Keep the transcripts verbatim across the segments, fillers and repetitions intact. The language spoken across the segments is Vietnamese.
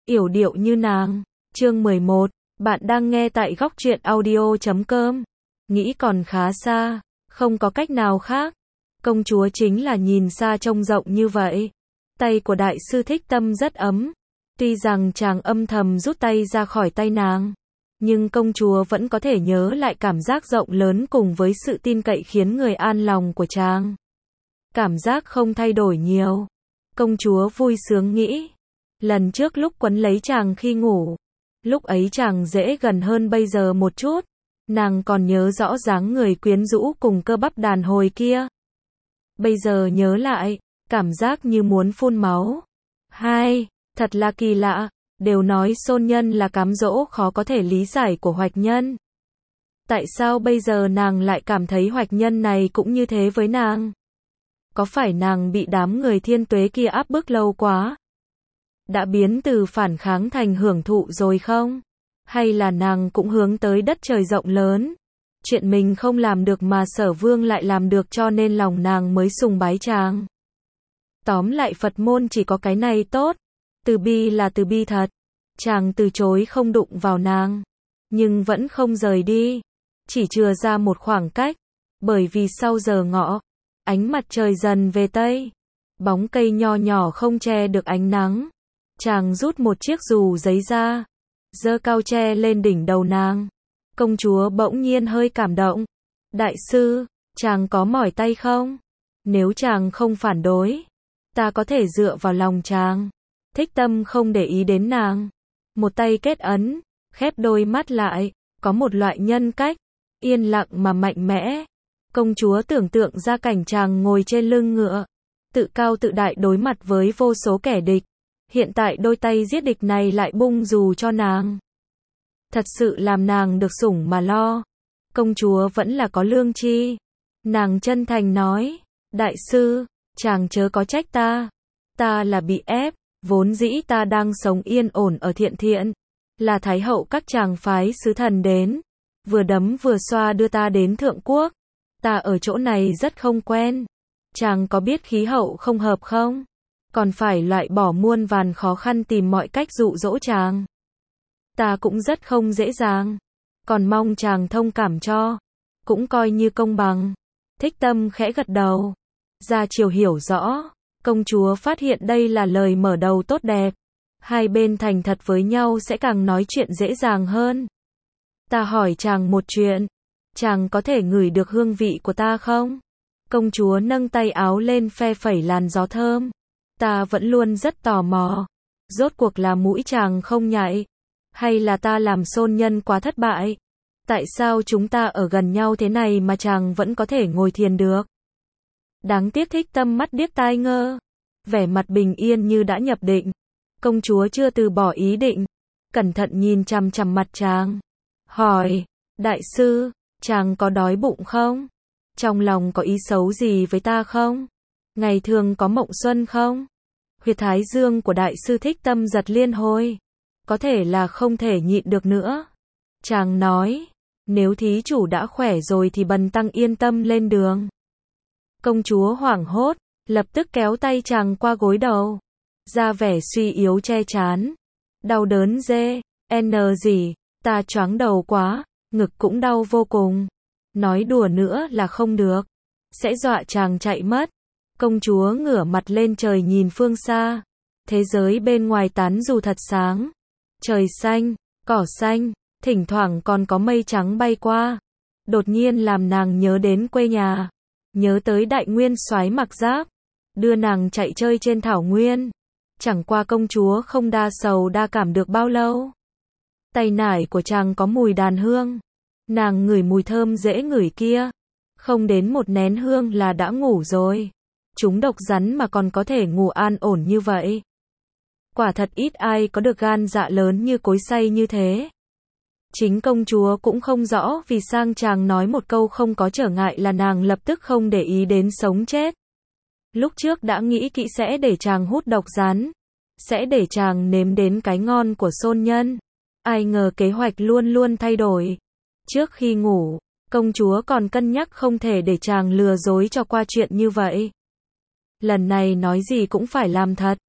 yểu điệu như nàng. Chương mười một, bạn đang nghe tại góc truyện audio chấm com. Nghĩ còn khá xa, không có cách nào khác. Công chúa chính là nhìn xa trông rộng như vậy. Tay của đại sư Thích Tâm rất ấm. Tuy rằng chàng âm thầm rút tay ra khỏi tay nàng, nhưng công chúa vẫn có thể nhớ lại cảm giác rộng lớn cùng với sự tin cậy khiến người an lòng của chàng. Cảm giác không thay đổi nhiều. Công chúa vui sướng nghĩ. Lần trước lúc quấn lấy chàng khi ngủ, lúc ấy chàng dễ gần hơn bây giờ một chút. Nàng còn nhớ rõ dáng người quyến rũ cùng cơ bắp đàn hồi kia. Bây giờ nhớ lại, cảm giác như muốn phun máu. Hai, thật là kỳ lạ, đều nói xôn nhân là cám dỗ khó có thể lý giải của Hoạch Nhân. Tại sao bây giờ nàng lại cảm thấy Hoạch Nhân này cũng như thế với nàng? Có phải nàng bị đám người thiên tuế kia áp bức lâu quá? Đã biến từ phản kháng thành hưởng thụ rồi không? Hay là nàng cũng hướng tới đất trời rộng lớn? Chuyện mình không làm được mà Sở Vương lại làm được cho nên lòng nàng mới sùng bái chàng. Tóm lại Phật môn chỉ có cái này tốt. Từ bi là từ bi thật. Chàng từ chối không đụng vào nàng, nhưng vẫn không rời đi. Chỉ chừa ra một khoảng cách. Bởi vì sau giờ ngọ, ánh mặt trời dần về tây. Bóng cây nho nhỏ không che được ánh nắng. Chàng rút một chiếc dù giấy ra, giơ cao che lên đỉnh đầu nàng. Công chúa bỗng nhiên hơi cảm động. Đại sư, chàng có mỏi tay không? Nếu chàng không phản đối, ta có thể dựa vào lòng chàng. Thích Tâm không để ý đến nàng. Một tay kết ấn, khép đôi mắt lại, có một loại nhân cách, yên lặng mà mạnh mẽ. Công chúa tưởng tượng ra cảnh chàng ngồi trên lưng ngựa, tự cao tự đại đối mặt với vô số kẻ địch. Hiện tại đôi tay giết địch này lại bung dù cho nàng. Thật sự làm nàng được sủng mà lo. Công chúa vẫn là có lương tri. Nàng chân thành nói, đại sư, chàng chớ có trách ta. Ta là bị ép, vốn dĩ ta đang sống yên ổn ở Thiện Thiện. Là Thái hậu các chàng phái sứ thần đến, vừa đấm vừa xoa đưa ta đến Thượng Quốc. Ta ở chỗ này rất không quen. Chàng có biết khí hậu không hợp không? Còn phải loại bỏ muôn vàn khó khăn tìm mọi cách dụ dỗ chàng. Ta cũng rất không dễ dàng. Còn mong chàng thông cảm cho. Cũng coi như công bằng. Thích Tâm khẽ gật đầu. Gia Triều hiểu rõ. Công chúa phát hiện đây là lời mở đầu tốt đẹp. Hai bên thành thật với nhau sẽ càng nói chuyện dễ dàng hơn. Ta hỏi chàng một chuyện. Chàng có thể ngửi được hương vị của ta không? Công chúa nâng tay áo lên phe phẩy làn gió thơm. Ta vẫn luôn rất tò mò. Rốt cuộc là mũi chàng không nhạy? Hay là ta làm xôn nhân quá thất bại? Tại sao chúng ta ở gần nhau thế này mà chàng vẫn có thể ngồi thiền được? Đáng tiếc Thích Tâm mắt điếc tai ngơ. Vẻ mặt bình yên như đã nhập định. Công chúa chưa từ bỏ ý định. Cẩn thận nhìn chằm chằm mặt chàng. Hỏi, đại sư, chàng có đói bụng không? Trong lòng có ý xấu gì với ta không? Ngày thường có mộng xuân không? Huyệt thái dương của đại sư Thích Tâm giật liên hồi. Có thể là không thể nhịn được nữa. Chàng nói, nếu thí chủ đã khỏe rồi thì bần tăng yên tâm lên đường. Công chúa hoảng hốt, lập tức kéo tay chàng qua gối đầu. Ra vẻ suy yếu che chán. Đau đớn dê, n gì, ta choáng đầu quá, ngực cũng đau vô cùng. Nói đùa nữa là không được. Sẽ dọa chàng chạy mất. Công chúa ngửa mặt lên trời nhìn phương xa. Thế giới bên ngoài tán dù thật sáng. Trời xanh, cỏ xanh, thỉnh thoảng còn có mây trắng bay qua. Đột nhiên làm nàng nhớ đến quê nhà. Nhớ tới đại nguyên soái Mặc Giáp. Đưa nàng chạy chơi trên thảo nguyên. Chẳng qua công chúa không đa sầu đa cảm được bao lâu. Tay nải của chàng có mùi đàn hương. Nàng ngửi mùi thơm dễ ngửi kia. Không đến một nén hương là đã ngủ rồi. Chúng độc rắn mà còn có thể ngủ an ổn như vậy. Quả thật ít ai có được gan dạ lớn như cối xay như thế. Chính công chúa cũng không rõ vì sang chàng nói một câu không có trở ngại là nàng lập tức không để ý đến sống chết. Lúc trước đã nghĩ kỹ sẽ để chàng hút độc rắn. Sẽ để chàng nếm đến cái ngon của xôn nhân. Ai ngờ kế hoạch luôn luôn thay đổi. Trước khi ngủ, công chúa còn cân nhắc không thể để chàng lừa dối cho qua chuyện như vậy. Lần này nói gì cũng phải làm thật.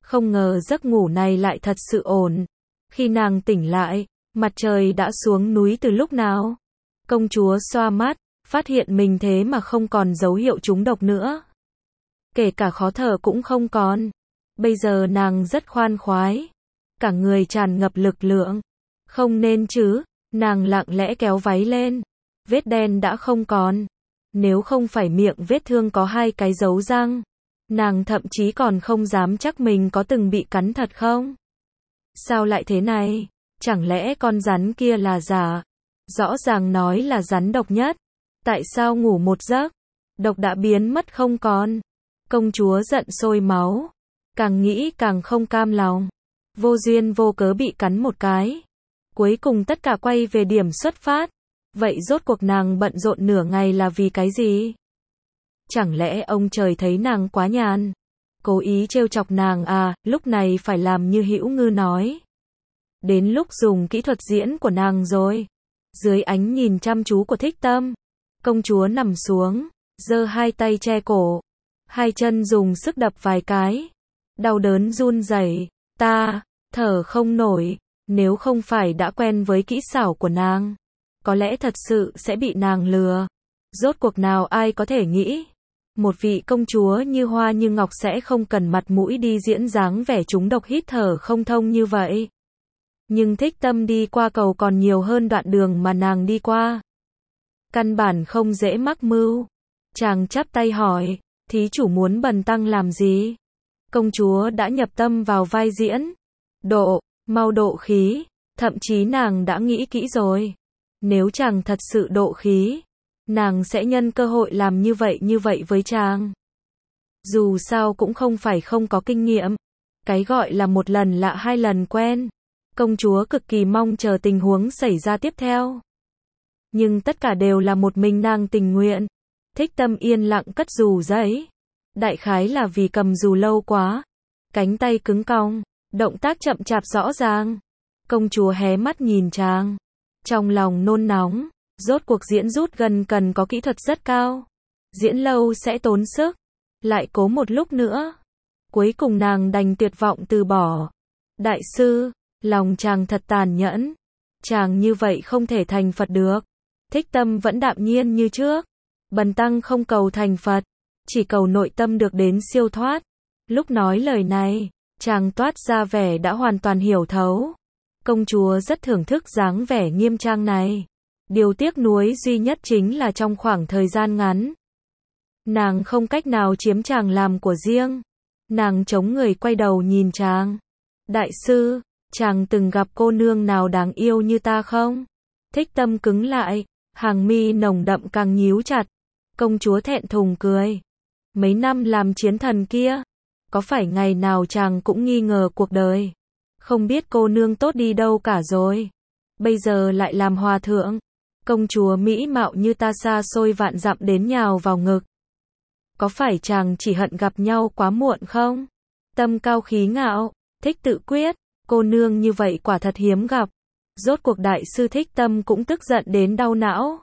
Không ngờ giấc ngủ này lại thật sự ổn. Khi nàng tỉnh lại, mặt trời đã xuống núi từ lúc nào. Công chúa xoa mắt, phát hiện mình thế mà không còn dấu hiệu trúng độc nữa. Kể cả khó thở cũng không còn. Bây giờ nàng rất khoan khoái. Cả người tràn ngập lực lượng. Không nên chứ, nàng lặng lẽ kéo váy lên. Vết đen đã không còn. Nếu không phải miệng vết thương có hai cái dấu răng, nàng thậm chí còn không dám chắc mình có từng bị cắn thật không. Sao lại thế này? Chẳng lẽ con rắn kia là giả? Rõ ràng nói là rắn độc nhất. Tại sao ngủ một giấc, độc đã biến mất không còn? Công chúa giận sôi máu. Càng nghĩ càng không cam lòng. Vô duyên vô cớ bị cắn một cái. Cuối cùng tất cả quay về điểm xuất phát. Vậy rốt cuộc nàng bận rộn nửa ngày là vì cái gì? Chẳng lẽ ông trời thấy nàng quá nhàn, cố ý trêu chọc nàng à? Lúc này phải làm như Hữu Ngư nói. Đến lúc dùng kỹ thuật diễn của nàng rồi. Dưới ánh nhìn chăm chú của Thích Tâm, công chúa nằm xuống, giơ hai tay che cổ, hai chân dùng sức đập vài cái. Đau đớn run rẩy, ta thở không nổi. Nếu không phải đã quen với kỹ xảo của nàng, có lẽ thật sự sẽ bị nàng lừa. Rốt cuộc nào ai có thể nghĩ, một vị công chúa như hoa như ngọc sẽ không cần mặt mũi đi diễn dáng vẻ trúng độc hít thở không thông như vậy. Nhưng Thích Tâm đi qua cầu còn nhiều hơn đoạn đường mà nàng đi qua. Căn bản không dễ mắc mưu. Chàng chắp tay hỏi, thí chủ muốn bần tăng làm gì? Công chúa đã nhập tâm vào vai diễn. Độ, mau độ khí. Thậm chí nàng đã nghĩ kỹ rồi. Nếu chàng thật sự độ khí, nàng sẽ nhân cơ hội làm như vậy như vậy với chàng. Dù sao cũng không phải không có kinh nghiệm. Cái gọi là một lần lạ hai lần quen. Công chúa cực kỳ mong chờ tình huống xảy ra tiếp theo. Nhưng tất cả đều là một mình nàng tình nguyện. Thích Tâm yên lặng cất dù giấy. Đại khái là vì cầm dù lâu quá. Cánh tay cứng cong, động tác chậm chạp rõ ràng. Công chúa hé mắt nhìn chàng. Trong lòng nôn nóng, rốt cuộc diễn rút gần cần có kỹ thuật rất cao. Diễn lâu sẽ tốn sức. Lại cố một lúc nữa. Cuối cùng nàng đành tuyệt vọng từ bỏ. Đại sư, lòng chàng thật tàn nhẫn. Chàng như vậy không thể thành Phật được. Thích Tâm vẫn đạm nhiên như trước. Bần tăng không cầu thành Phật, chỉ cầu nội tâm được đến siêu thoát. Lúc nói lời này, chàng toát ra vẻ đã hoàn toàn hiểu thấu. Công chúa rất thưởng thức dáng vẻ nghiêm trang này. Điều tiếc nuối duy nhất chính là trong khoảng thời gian ngắn, nàng không cách nào chiếm chàng làm của riêng. Nàng chống người quay đầu nhìn chàng. Đại sư, chàng từng gặp cô nương nào đáng yêu như ta không? Thích Tâm cứng lại, hàng mi nồng đậm càng nhíu chặt. Công chúa thẹn thùng cười. Mấy năm làm chiến thần kia, có phải ngày nào chàng cũng nghi ngờ cuộc đời, không biết cô nương tốt đi đâu cả rồi. Bây giờ lại làm hòa thượng. Công chúa mỹ mạo như ta xa xôi vạn dặm đến nhào vào ngực. Có phải chàng chỉ hận gặp nhau quá muộn không? Tâm cao khí ngạo, thích tự quyết. Cô nương như vậy quả thật hiếm gặp. Rốt cuộc đại sư Thích Tâm cũng tức giận đến đau não.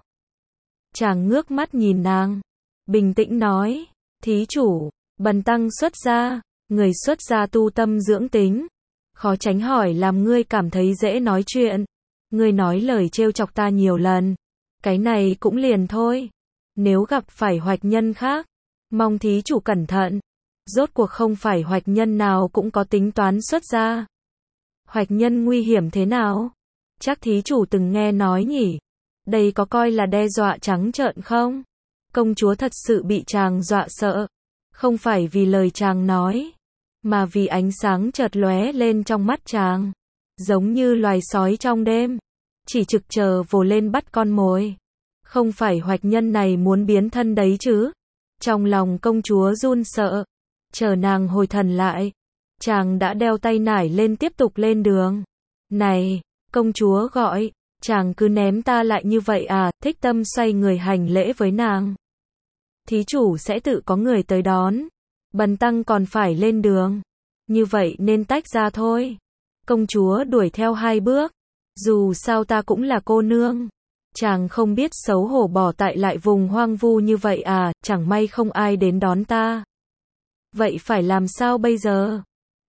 Chàng ngước mắt nhìn nàng, bình tĩnh nói, thí chủ, bần tăng xuất gia, người xuất gia tu tâm dưỡng tính. Khó tránh hỏi làm ngươi cảm thấy dễ nói chuyện. Ngươi nói lời trêu chọc ta nhiều lần. Cái này cũng liền thôi. Nếu gặp phải hoạch nhân khác, mong thí chủ cẩn thận. Rốt cuộc không phải hoạch nhân nào cũng có tính toán xuất gia. Hoạch nhân nguy hiểm thế nào? Chắc thí chủ từng nghe nói nhỉ? Đây có coi là đe dọa trắng trợn không? Công chúa thật sự bị chàng dọa sợ. Không phải vì lời chàng nói, mà vì ánh sáng chợt lóe lên trong mắt chàng. Giống như loài sói trong đêm, chỉ trực chờ vồ lên bắt con mồi. Không phải hoạch nhân này muốn biến thân đấy chứ? Trong lòng công chúa run sợ. Chờ nàng hồi thần lại, chàng đã đeo tay nải lên tiếp tục lên đường. Này, công chúa gọi, chàng cứ ném ta lại như vậy à? Thích Tâm xoay người hành lễ với nàng. Thí chủ sẽ tự có người tới đón. Bần tăng còn phải lên đường. Như vậy nên tách ra thôi. Công chúa đuổi theo hai bước. Dù sao ta cũng là cô nương. Chàng không biết xấu hổ bỏ tại lại vùng hoang vu như vậy à? Chẳng may không ai đến đón ta. Vậy phải làm sao bây giờ?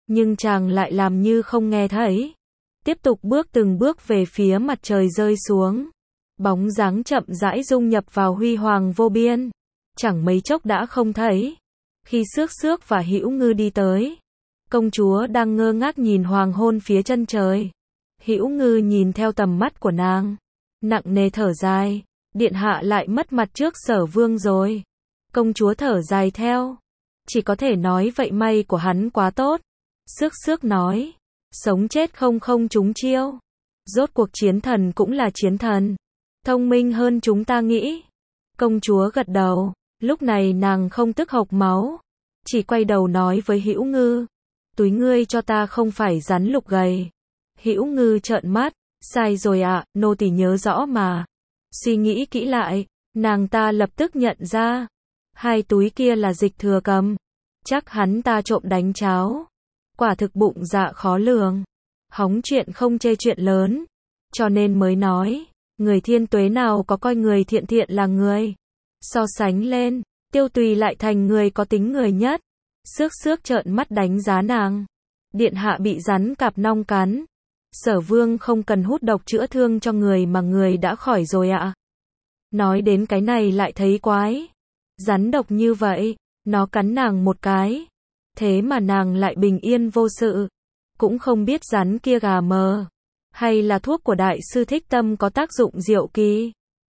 Nhưng chàng lại làm như không nghe thấy. Tiếp tục bước từng bước về phía mặt trời rơi xuống. Bóng dáng chậm rãi dung nhập vào huy hoàng vô biên. Chẳng mấy chốc đã không thấy. Khi Xước Xước và Hữu Ngư đi tới, công chúa đang ngơ ngác nhìn hoàng hôn phía chân trời. Hữu Ngư nhìn theo tầm mắt của nàng, nặng nề thở dài, điện hạ lại mất mặt trước Sở Vương rồi. Công chúa thở dài theo, chỉ có thể nói vậy may của hắn quá tốt. Xước Xước nói, sống chết không không trúng chiêu. Rốt cuộc chiến thần cũng là chiến thần, thông minh hơn chúng ta nghĩ. Công chúa gật đầu, lúc này nàng không tức hộc máu, chỉ quay đầu nói với Hữu Ngư, túi ngươi cho ta không phải rắn lục gầy. Hữu Ngư trợn mắt, sai rồi ạ, à, nô tỳ nhớ rõ mà. Suy nghĩ kỹ lại, nàng ta lập tức nhận ra, hai túi kia là Dịch Thừa cầm, chắc hắn ta trộm đánh cháo. Quả thực bụng dạ khó lường, hóng chuyện không chê chuyện lớn, cho nên mới nói, người thiên tuế nào có coi người thiện thiện là người. So sánh lên, Tiêu Tùy lại thành người có tính người nhất. Xước Xước trợn mắt đánh giá nàng. Điện hạ bị rắn cạp nong cắn. Sở Vương không cần hút độc chữa thương cho người mà người đã khỏi rồi ạ. Nói đến cái này lại thấy quái. Rắn độc như vậy, nó cắn nàng một cái. Thế mà nàng lại bình yên vô sự. Cũng không biết rắn kia gà mờ. Hay là thuốc của đại sư Thích Tâm có tác dụng diệu kỳ.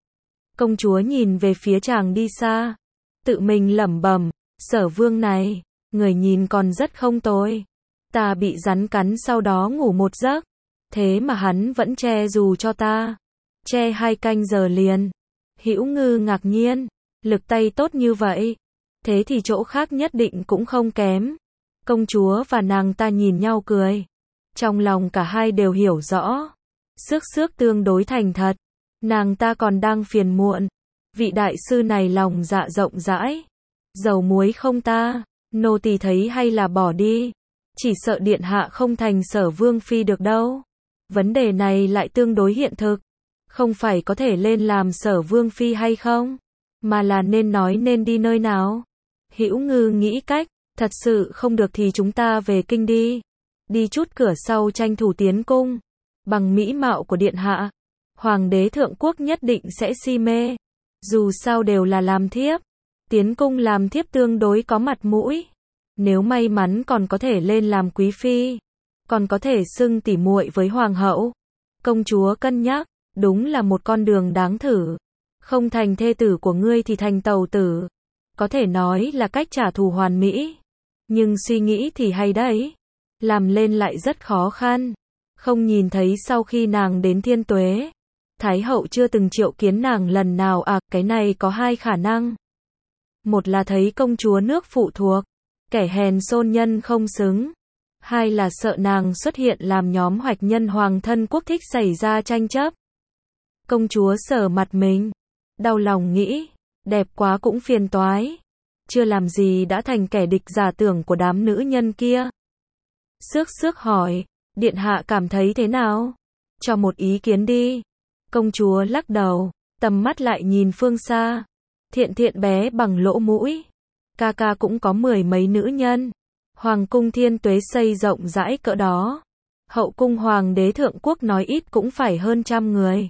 Công chúa nhìn về phía chàng đi xa. Tự mình lẩm bẩm, Sở Vương này, người nhìn còn rất không tồi. Ta bị rắn cắn sau đó ngủ một giấc. Thế mà hắn vẫn che dù cho ta. Che hai canh giờ liền. Hữu Ngư ngạc nhiên, lực tay tốt như vậy. Thế thì chỗ khác nhất định cũng không kém. Công chúa và nàng ta nhìn nhau cười. Trong lòng cả hai đều hiểu rõ. Xước Xước tương đối thành thật. Nàng ta còn đang phiền muộn. Vị đại sư này lòng dạ rộng rãi. Dầu muối không ta, nô tỳ thấy hay là bỏ đi. Chỉ sợ điện hạ không thành Sở Vương phi được đâu. Vấn đề này lại tương đối hiện thực. Không phải có thể lên làm Sở Vương phi hay không, mà là nên nói nên đi nơi nào. Hữu Ngư nghĩ cách, thật sự không được thì chúng ta về kinh đi. Đi chút cửa sau tranh thủ tiến cung. Bằng mỹ mạo của điện hạ, hoàng đế thượng quốc nhất định sẽ si mê. Dù sao đều là làm thiếp. Tiến cung làm thiếp tương đối có mặt mũi. Nếu may mắn còn có thể lên làm quý phi, còn có thể xưng tỉ muội với hoàng hậu. Công chúa cân nhắc, đúng là một con đường đáng thử. Không thành thê tử của ngươi thì thành tàu tử. Có thể nói là cách trả thù hoàn mỹ. Nhưng suy nghĩ thì hay đấy. Làm lên lại rất khó khăn. Không nhìn thấy sau khi nàng đến Thiên Tuế, Thái hậu chưa từng triệu kiến nàng lần nào à, cái này có hai khả năng. Một là thấy công chúa nước phụ thuộc, kẻ hèn xôn nhân không xứng. Hai là sợ nàng xuất hiện làm nhóm hoạch nhân hoàng thân quốc thích xảy ra tranh chấp. Công chúa sờ mặt mình, đau lòng nghĩ, đẹp quá cũng phiền toái. Chưa làm gì đã thành kẻ địch giả tưởng của đám nữ nhân kia. Xước Xước hỏi, điện hạ cảm thấy thế nào? Cho một ý kiến đi. Công chúa lắc đầu, tầm mắt lại nhìn phương xa. Thiện Thiện bé bằng lỗ mũi. Ca ca cũng có mười mấy nữ nhân. Hoàng cung Thiên Tuế xây rộng rãi cỡ đó. Hậu cung hoàng đế thượng quốc nói ít cũng phải hơn trăm người.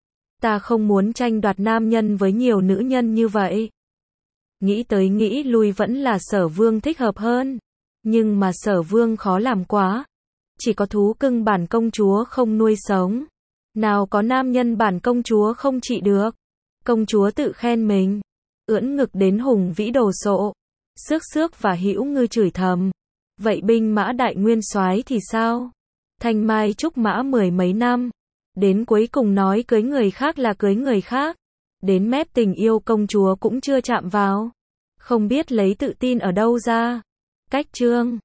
Ta không muốn tranh đoạt nam nhân với nhiều nữ nhân như vậy. Nghĩ tới nghĩ lui vẫn là Sở Vương thích hợp hơn. Nhưng mà Sở Vương khó làm quá. Chỉ có thú cưng bản công chúa không nuôi sống. Nào có nam nhân bản công chúa không trị được. Công chúa tự khen mình, ưỡn ngực đến hùng vĩ đồ sộ. Xước Xước và Hữu Ngư chửi thầm. Vậy binh mã đại nguyên soái thì sao? Thanh mai trúc mã mười mấy năm. Đến cuối cùng nói cưới người khác là cưới người khác. Đến mép tình yêu công chúa cũng chưa chạm vào. Không biết lấy tự tin ở đâu ra. Cách chương